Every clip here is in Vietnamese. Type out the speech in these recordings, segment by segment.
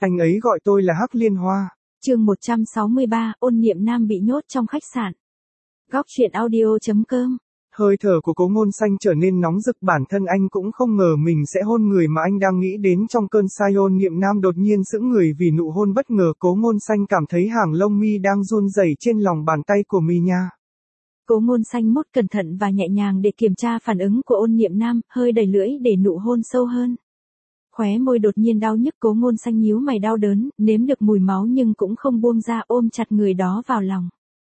Anh ấy gọi tôi là Hắc Liên Hoa. Chương 163, Ôn Niệm Nam bị nhốt trong khách sạn. Góc truyện audio.com. Hơi thở của Cố Ngôn Xanh trở nên nóng rực, bản thân anh cũng không ngờ mình sẽ hôn người mà anh đang nghĩ đến trong cơn say. Ôn Niệm Nam đột nhiên sững người vì nụ hôn bất ngờ. Cố Ngôn Xanh cảm thấy hàng lông mi đang run rẩy trên lòng bàn tay của mi nha. Cố Ngôn Xanh mút cẩn thận và nhẹ nhàng để kiểm tra phản ứng của Ôn Niệm Nam, hơi đẩy lưỡi để nụ hôn sâu hơn. Khóe môi đột nhiên đau nhức, Cố Ngôn Xanh nhíu mày đau đớn, nếm được mùi máu nhưng cũng không buông ra, ôm chặt người đó vào lòng.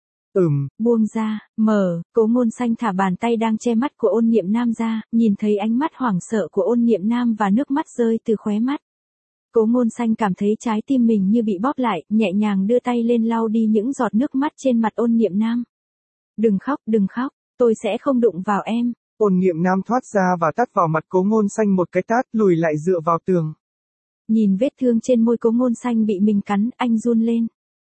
Buông ra, Cố Ngôn Xanh thả bàn tay đang che mắt của Ôn Niệm Nam ra, nhìn thấy ánh mắt hoảng sợ của Ôn Niệm Nam và nước mắt rơi từ khóe mắt. Cố Ngôn Xanh cảm thấy trái tim mình như bị bóp lại, nhẹ nhàng đưa tay lên lau đi những giọt nước mắt trên mặt Ôn Niệm Nam. Đừng khóc, tôi sẽ không đụng vào em. Ôn Niệm Nam thoát ra và tát vào mặt Cố Ngôn Xanh một cái tát, lùi lại dựa vào tường. Nhìn vết thương trên môi Cố Ngôn Xanh bị mình cắn, anh run lên.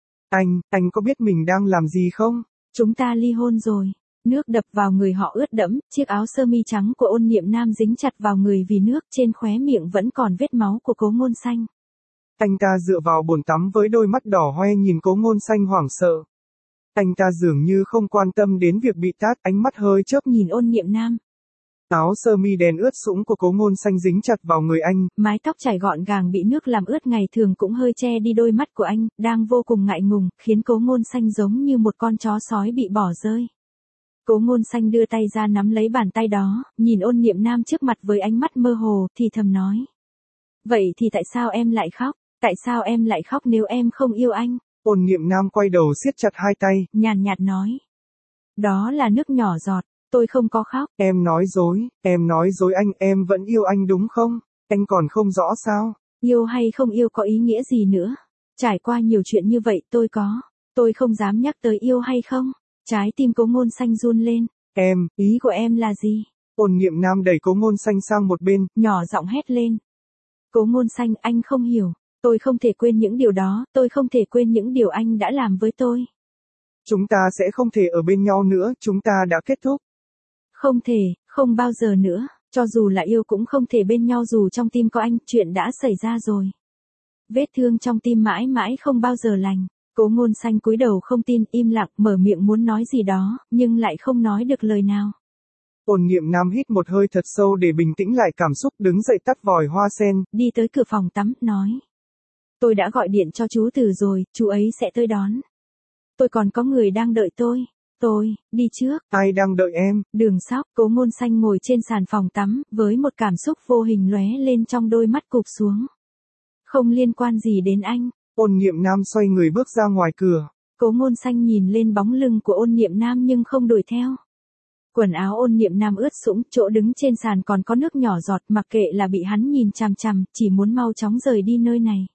Anh có biết mình đang làm gì không? Chúng ta ly hôn rồi. Nước đập vào người họ ướt đẫm, chiếc áo sơ mi trắng của Ôn Niệm Nam dính chặt vào người vì nước, trên khóe miệng vẫn còn vết máu của Cố Ngôn Xanh. Anh ta dựa vào bồn tắm với đôi mắt đỏ hoe nhìn Cố Ngôn Xanh hoảng sợ. Anh ta dường như không quan tâm đến việc bị tát, ánh mắt hơi chớp nhìn Ôn Niệm Nam. Áo sơ mi đen ướt sũng của Cố Ngôn Xanh dính chặt vào người anh. Mái tóc chải gọn gàng bị nước làm ướt ngày thường cũng hơi che đi đôi mắt của anh, đang vô cùng ngại ngùng, khiến Cố Ngôn Xanh giống như một con chó sói bị bỏ rơi. Cố Ngôn Xanh đưa tay ra nắm lấy bàn tay đó, nhìn Ôn Niệm Nam trước mặt với ánh mắt mơ hồ, thì thầm nói. Vậy thì tại sao em lại khóc? Tại sao em lại khóc nếu em không yêu anh? Ôn Niệm Nam quay đầu siết chặt hai tay, nhàn nhạt nói. Đó là nước nhỏ giọt, tôi không có khóc. Em nói dối anh, em vẫn yêu anh đúng không? Anh còn không rõ sao? Yêu hay không yêu có ý nghĩa gì nữa? Trải qua nhiều chuyện như vậy tôi không dám nhắc tới yêu hay không. Trái tim Cố Ngôn Xanh run lên. Ý của em là gì? Ôn Niệm Nam đẩy Cố Ngôn Xanh sang một bên, nhỏ giọng hét lên. Cố Ngôn Xanh, anh không hiểu. Tôi không thể quên những điều đó, tôi không thể quên những điều anh đã làm với tôi. Chúng ta sẽ không thể ở bên nhau nữa, chúng ta đã kết thúc. Không thể, không bao giờ nữa, cho dù là yêu cũng không thể bên nhau dù trong tim có anh, chuyện đã xảy ra rồi. Vết thương trong tim mãi mãi không bao giờ lành. Cố Ngôn Xanh cúi đầu không tin, im lặng, mở miệng muốn nói gì đó, nhưng lại không nói được lời nào. Ôn Niệm Nam hít một hơi thật sâu để bình tĩnh lại cảm xúc, đứng dậy tắt vòi hoa sen, đi tới cửa phòng tắm, nói. Tôi đã gọi điện cho chú Từ rồi, chú ấy sẽ tới đón. Tôi còn có người đang đợi tôi. Tôi, đi trước. Ai đang đợi em? Đường Sóc. Cố Ngôn Xanh ngồi trên sàn phòng tắm, với một cảm xúc vô hình lóe lên trong đôi mắt cụp xuống. Không liên quan gì đến anh. Ôn Niệm Nam xoay người bước ra ngoài cửa. Cố Ngôn Xanh nhìn lên bóng lưng của Ôn Niệm Nam nhưng không đuổi theo. Quần áo Ôn Niệm Nam ướt sũng, chỗ đứng trên sàn còn có nước nhỏ giọt, mặc kệ là bị hắn nhìn chằm chằm, chỉ muốn mau chóng rời đi nơi này.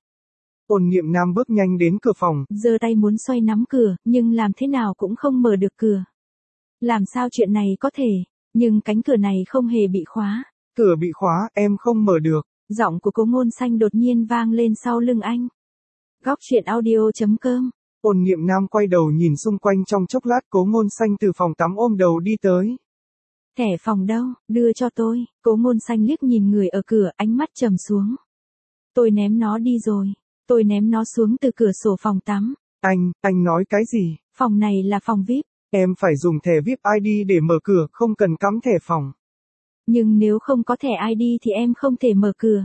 Ôn Niệm Nam bước nhanh đến cửa phòng, giơ tay muốn xoay nắm cửa, nhưng làm thế nào cũng không mở được cửa. Làm sao chuyện này có thể? Nhưng cánh cửa này không hề bị khóa. Cửa bị khóa, em không mở được. Giọng của Cố Ngôn Xanh đột nhiên vang lên sau lưng anh. Góc truyện audio.com. Ôn Niệm Nam quay đầu nhìn xung quanh trong chốc lát, Cố Ngôn Xanh từ phòng tắm ôm đầu đi tới. Thẻ phòng đâu, đưa cho tôi. Cố Ngôn Xanh liếc nhìn người ở cửa, ánh mắt trầm xuống. Tôi ném nó đi rồi. Tôi ném nó xuống từ cửa sổ phòng tắm. Anh nói cái gì? Phòng này là phòng VIP. Em phải dùng thẻ VIP ID để mở cửa, không cần cắm thẻ phòng. Nhưng nếu không có thẻ ID thì em không thể mở cửa.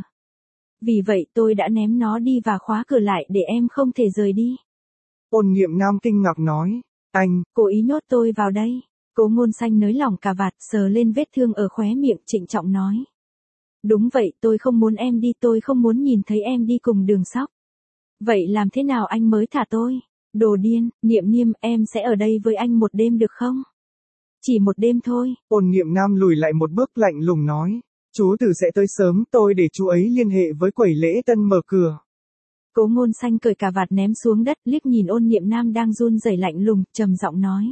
Vì vậy tôi đã ném nó đi và khóa cửa lại để em không thể rời đi. Ôn Niệm Nam kinh ngạc nói. Cố ý nhốt tôi vào đây. Cố Ngôn Xanh nới lỏng cà vạt, sờ lên vết thương ở khóe miệng, trịnh trọng nói. Đúng vậy, tôi không muốn em đi, tôi không muốn nhìn thấy em đi cùng Đường Sóc. Vậy làm thế nào anh mới thả tôi? Đồ điên, Niệm Niệm, em sẽ ở đây với anh một đêm được không? Chỉ một đêm thôi. Ôn Niệm Nam lùi lại một bước, lạnh lùng nói. Chú Từ sẽ tới sớm, tôi để chú ấy liên hệ với quầy lễ tân mở cửa. Cố Ngôn Xanh cởi cà vạt ném xuống đất, liếc nhìn Ôn Niệm Nam đang run rẩy lạnh lùng, trầm giọng nói.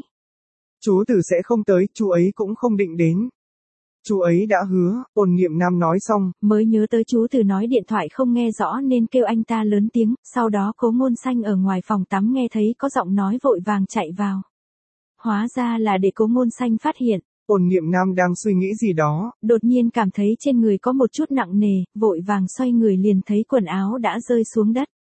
Chú Từ sẽ không tới, chú ấy cũng không định đến. Chú ấy đã hứa. Ôn Niệm Nam nói xong, mới nhớ tới chú Từ nói điện thoại không nghe rõ nên kêu anh ta lớn tiếng, sau đó Cố Ngôn Xanh ở ngoài phòng tắm nghe thấy có giọng nói vội vàng chạy vào. Hóa ra là để Cố Ngôn Xanh phát hiện. Ôn Niệm Nam đang suy nghĩ gì đó, đột nhiên cảm thấy trên người có một chút nặng nề, vội vàng xoay người liền thấy quần áo đã rơi xuống đất.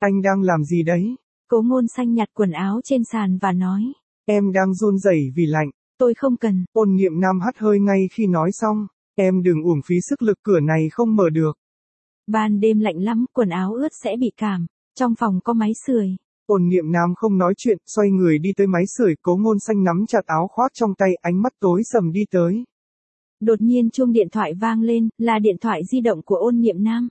Anh đang làm gì đấy? Cố Ngôn Xanh nhặt quần áo trên sàn và nói. Em đang run rẩy vì lạnh. Tôi không cần. Ôn Niệm Nam hắt hơi ngay khi nói xong. Em đừng uổng phí sức lực, cửa này không mở được. Ban đêm lạnh lắm, quần áo ướt sẽ bị cảm. Trong phòng có máy sưởi. Ôn Niệm Nam không nói chuyện, xoay người đi tới máy sưởi. Cố Ngôn Xanh nắm chặt áo khoác trong tay, ánh mắt tối sầm đi tới. Đột nhiên chuông điện thoại vang lên, là điện thoại di động của Ôn Niệm Nam.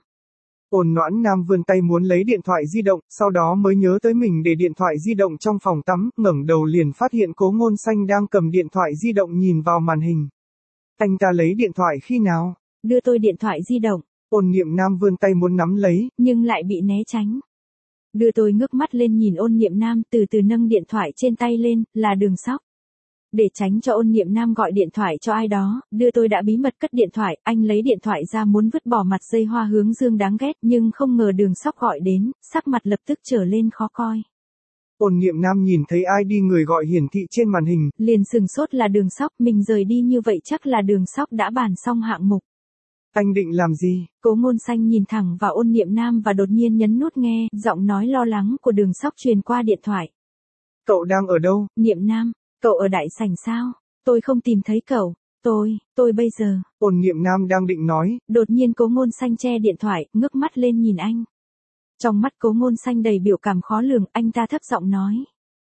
Ôn Noãn Nam vươn tay muốn lấy điện thoại di động, sau đó mới nhớ tới mình để điện thoại di động trong phòng tắm, ngẩng đầu liền phát hiện Cố Ngôn Xanh đang cầm điện thoại di động nhìn vào màn hình. Anh ta lấy điện thoại khi nào? Đưa tôi điện thoại di động. Ôn Niệm Nam vươn tay muốn nắm lấy, nhưng lại bị né tránh. Đưa tôi ngước mắt lên nhìn Ôn Niệm Nam, từ từ nâng điện thoại trên tay lên, là Đường Sóc. Để tránh cho Ôn Niệm Nam gọi điện thoại cho ai đó, đưa tôi đã bí mật cất điện thoại, anh lấy điện thoại ra muốn vứt bỏ mặt dây hoa hướng dương đáng ghét, nhưng không ngờ Đường Sóc gọi đến, sắc mặt lập tức trở lên khó coi. Ôn Niệm Nam nhìn thấy ID người gọi hiển thị trên màn hình, liền sừng sốt, là Đường Sóc, mình rời đi như vậy chắc là Đường Sóc đã bàn xong hạng mục. Anh định làm gì? Cố Ngôn Xanh nhìn thẳng vào Ôn Niệm Nam và đột nhiên nhấn nút nghe, giọng nói lo lắng của Đường Sóc truyền qua điện thoại. Cậu đang ở đâu? Niệm Nam, cậu ở đại sảnh sao? Tôi không tìm thấy cậu. Tôi bây giờ. Ôn Niệm Nam đang định nói. Đột nhiên Cố Ngôn Xanh che điện thoại, ngước mắt lên nhìn anh. Trong mắt Cố Ngôn Xanh đầy biểu cảm khó lường, anh ta thấp giọng nói.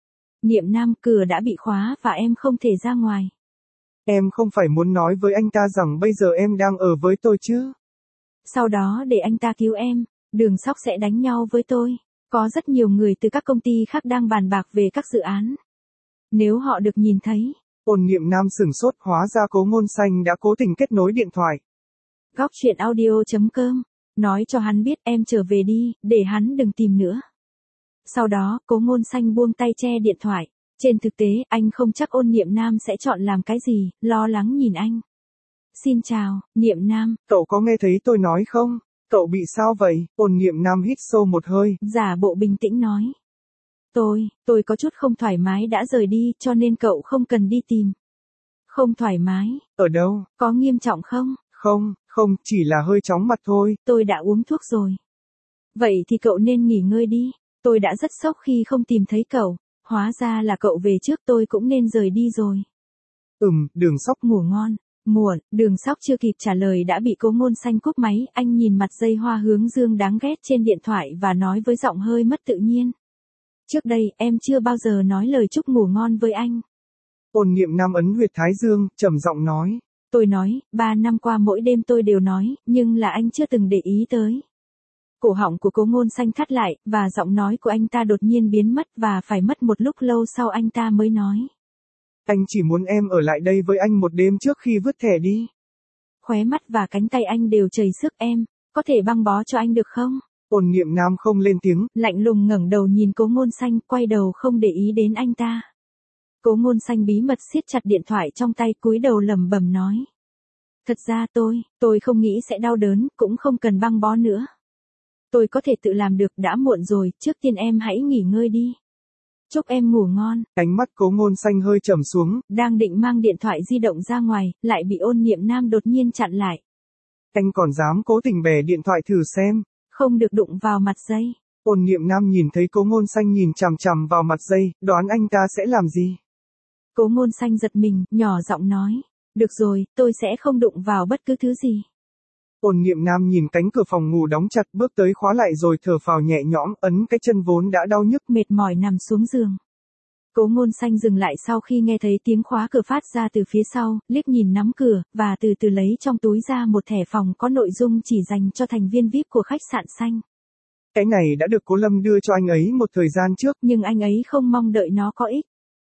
Niệm Nam, cửa đã bị khóa và em không thể ra ngoài. Em không phải muốn nói với anh ta rằng bây giờ em đang ở với tôi chứ? Sau đó để anh ta cứu em, Đường Sóc sẽ đánh nhau với tôi. Có rất nhiều người từ các công ty khác đang bàn bạc về các dự án. Nếu họ được nhìn thấy. Ôn Niệm Nam sửng sốt, hóa ra Cố Ngôn Xanh đã cố tình kết nối điện thoại. Góc truyện audio.com. Nói cho hắn biết em trở về đi, để hắn đừng tìm nữa. Sau đó, Cố Ngôn Xanh buông tay che điện thoại. Trên thực tế, anh không chắc Ôn Niệm Nam sẽ chọn làm cái gì, lo lắng nhìn anh. Xin chào, Niệm Nam. Cậu có nghe thấy tôi nói không? Cậu bị sao vậy? Ôn Niệm Nam hít sâu một hơi. Giả bộ bình tĩnh nói. Tôi có chút không thoải mái đã rời đi, cho nên cậu không cần đi tìm. Không thoải mái? Ở đâu? Có nghiêm trọng không? Không, chỉ là hơi chóng mặt thôi. Tôi đã uống thuốc rồi. Vậy thì cậu nên nghỉ ngơi đi. Tôi đã rất sốc khi không tìm thấy cậu. Hóa ra là cậu về trước, tôi cũng nên rời đi rồi. Đường Sóc. Ngủ ngon. Muộn, Đường Sóc chưa kịp trả lời đã bị Cố Ngôn Xanh cúp máy, anh nhìn mặt dây hoa hướng dương đáng ghét trên điện thoại và nói với giọng hơi mất tự nhiên. Trước đây, em chưa bao giờ nói lời chúc ngủ ngon với anh. Ôn Niệm Nam ấn huyệt thái dương, trầm giọng nói. Tôi nói, 3 năm qua mỗi đêm tôi đều nói, nhưng là anh chưa từng để ý tới. Cổ họng của Cố Ngôn Xanh thắt lại, và giọng nói của anh ta đột nhiên biến mất và phải mất một lúc lâu sau anh ta mới nói. Anh chỉ muốn em ở lại đây với anh một đêm trước khi vứt thẻ đi. Khóe mắt và cánh tay anh đều chảy sức, em, có thể băng bó cho anh được không? Ôn Niệm Nam không lên tiếng, lạnh lùng ngẩng đầu nhìn Cố Ngôn Xanh, quay đầu không để ý đến anh ta. Cố Ngôn Xanh bí mật siết chặt điện thoại trong tay, cúi đầu lẩm bẩm nói. Thật ra tôi không nghĩ sẽ đau đớn, cũng không cần băng bó nữa. Tôi có thể tự làm được, đã muộn rồi, trước tiên em hãy nghỉ ngơi đi. Chúc em ngủ ngon. Ánh mắt Cố Ngôn Xanh hơi trầm xuống. Đang định mang điện thoại di động ra ngoài, lại bị Ôn Niệm Nam đột nhiên chặn lại. Anh còn dám cố tình bẻ điện thoại thử xem. Không được đụng vào mặt dây. Ôn Niệm Nam nhìn thấy Cố Ngôn Xanh nhìn chằm chằm vào mặt dây, đoán anh ta sẽ làm gì? Cố Ngôn Xanh giật mình, nhỏ giọng nói. Được rồi, tôi sẽ không đụng vào bất cứ thứ gì. Ôn Niệm Nam nhìn cánh cửa phòng ngủ đóng chặt, bước tới khóa lại rồi thở phào nhẹ nhõm, ấn cái chân vốn đã đau nhức, mệt mỏi nằm xuống giường. Cố Ngôn Xanh dừng lại sau khi nghe thấy tiếng khóa cửa phát ra từ phía sau, liếc nhìn nắm cửa, và từ từ lấy trong túi ra một thẻ phòng có nội dung chỉ dành cho thành viên VIP của khách sạn xanh. Cái này đã được Cố Lâm đưa cho anh ấy một thời gian trước, nhưng anh ấy không mong đợi nó có ích.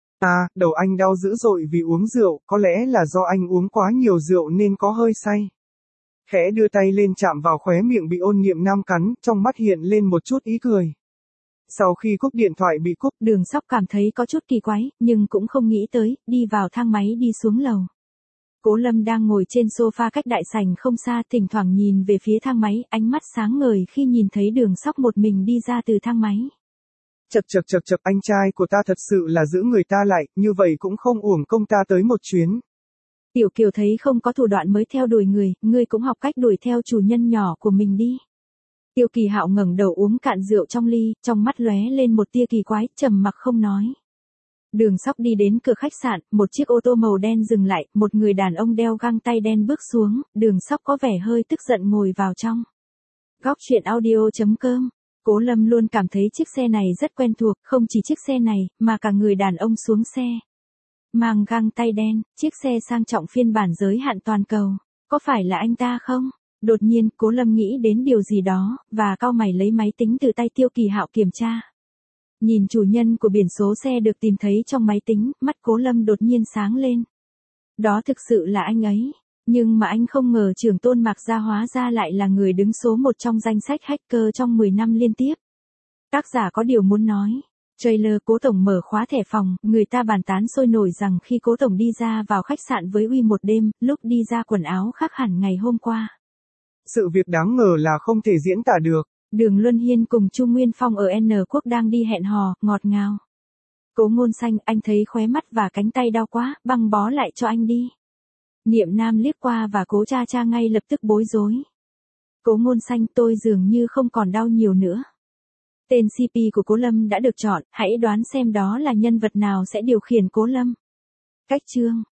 Đầu anh đau dữ dội vì uống rượu, có lẽ là do anh uống quá nhiều rượu nên có hơi say. Khẽ đưa tay lên chạm vào khóe miệng bị Ôn Niệm Nam cắn, trong mắt hiện lên một chút ý cười. Sau khi cúp điện thoại bị cúp, Đường Sóc cảm thấy có chút kỳ quái, nhưng cũng không nghĩ tới, đi vào thang máy đi xuống lầu. Cố Lâm đang ngồi trên sofa cách đại sảnh không xa, thỉnh thoảng nhìn về phía thang máy, ánh mắt sáng ngời khi nhìn thấy Đường Sóc một mình đi ra từ thang máy. Chật, anh trai của ta thật sự là giữ người ta lại, như vậy cũng không uổng công ta tới một chuyến. Tiểu Kiều thấy không có thủ đoạn mới theo đuổi người, ngươi cũng học cách đuổi theo chủ nhân nhỏ của mình đi. Tiêu Kỳ Hạo ngẩng đầu uống cạn rượu trong ly, trong mắt lóe lên một tia kỳ quái, trầm mặc không nói. Đường Sóc đi đến cửa khách sạn, một chiếc ô tô màu đen dừng lại, một người đàn ông đeo găng tay đen bước xuống, Đường Sóc có vẻ hơi tức giận ngồi vào trong. Góc truyện audio.com. Cố Lâm luôn cảm thấy chiếc xe này rất quen thuộc, không chỉ chiếc xe này, mà cả người đàn ông xuống xe. Mang găng tay đen, chiếc xe sang trọng phiên bản giới hạn toàn cầu. Có phải là anh ta không? Đột nhiên, Cố Lâm nghĩ đến điều gì đó, và cau mày lấy máy tính từ tay Tiêu Kỳ Hạo kiểm tra. Nhìn chủ nhân của biển số xe được tìm thấy trong máy tính, mắt Cố Lâm đột nhiên sáng lên. Đó thực sự là anh ấy. Nhưng mà anh không ngờ Trưởng Tôn Mạc Gia hóa ra lại là người đứng số 1 trong danh sách hacker trong 10 năm liên tiếp. Tác giả có điều muốn nói. Trailer Cố Tổng mở khóa thẻ phòng, người ta bàn tán sôi nổi rằng khi Cố Tổng đi ra vào khách sạn với Uy một đêm, lúc đi ra quần áo khác hẳn ngày hôm qua. Sự việc đáng ngờ là không thể diễn tả được. Đường Luân Hiên cùng Chu Nguyên Phong ở N Quốc đang đi hẹn hò, ngọt ngào. Cố Ngôn Xanh, anh thấy khóe mắt và cánh tay đau quá, băng bó lại cho anh đi. Niệm Nam liếc qua và Cố Cha Cha ngay lập tức bối rối. Cố Ngôn Xanh, tôi dường như không còn đau nhiều nữa. Tên CP của Cố Lâm đã được chọn, hãy đoán xem đó là nhân vật nào sẽ điều khiển Cố Lâm. Cách chương